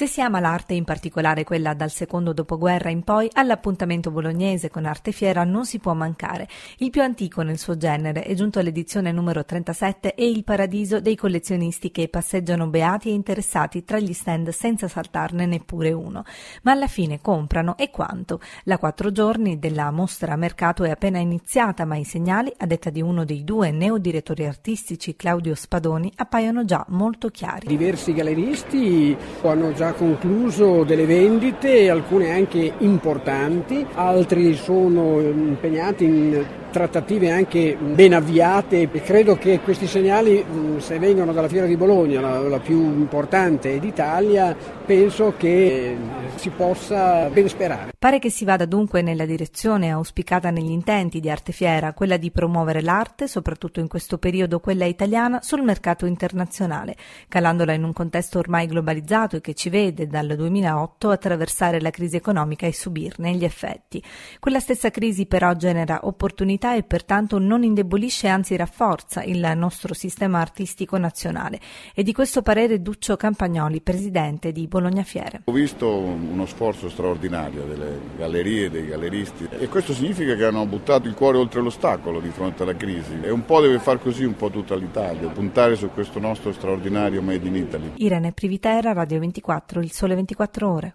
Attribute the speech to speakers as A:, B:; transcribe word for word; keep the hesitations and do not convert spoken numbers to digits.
A: Se si ama l'arte, in particolare quella dal secondo dopoguerra in poi, all'appuntamento bolognese con Artefiera non si può mancare. Il più antico nel suo genere è giunto all'edizione numero trentasette e il paradiso dei collezionisti che passeggiano beati e interessati tra gli stand senza saltarne neppure uno. Ma alla fine comprano, e quanto? La quattro giorni della mostra a mercato è appena iniziata, ma i segnali, a detta di uno dei due neodirettori artistici, Claudio Spadoni, appaiono già molto chiari.
B: Diversi galleristi hanno già concluso delle vendite, alcune anche importanti, altri sono impegnati in trattative anche ben avviate, e credo che questi segnali, se vengono dalla Fiera di Bologna, la, la più importante d'Italia, penso che si possa ben sperare.
A: Pare che si vada dunque nella direzione auspicata negli intenti di Artefiera, quella di promuovere l'arte, soprattutto in questo periodo quella italiana, sul mercato internazionale, calandola in un contesto ormai globalizzato e che ci vede dal duemilaotto attraversare la crisi economica e subirne gli effetti. Quella stessa crisi però genera opportunità e pertanto non indebolisce, anzi rafforza il nostro sistema artistico nazionale. E di questo parere Duccio Campagnoli, presidente di Bologna Fiere.
C: Ho visto uno sforzo straordinario delle gallerie, dei galleristi, e questo significa che hanno buttato il cuore oltre l'ostacolo di fronte alla crisi, e un po' deve far così un po' tutta l'Italia, puntare su questo nostro straordinario Made in Italy.
A: Irene Privitera, Radio ventiquattro, Il Sole ventiquattro Ore.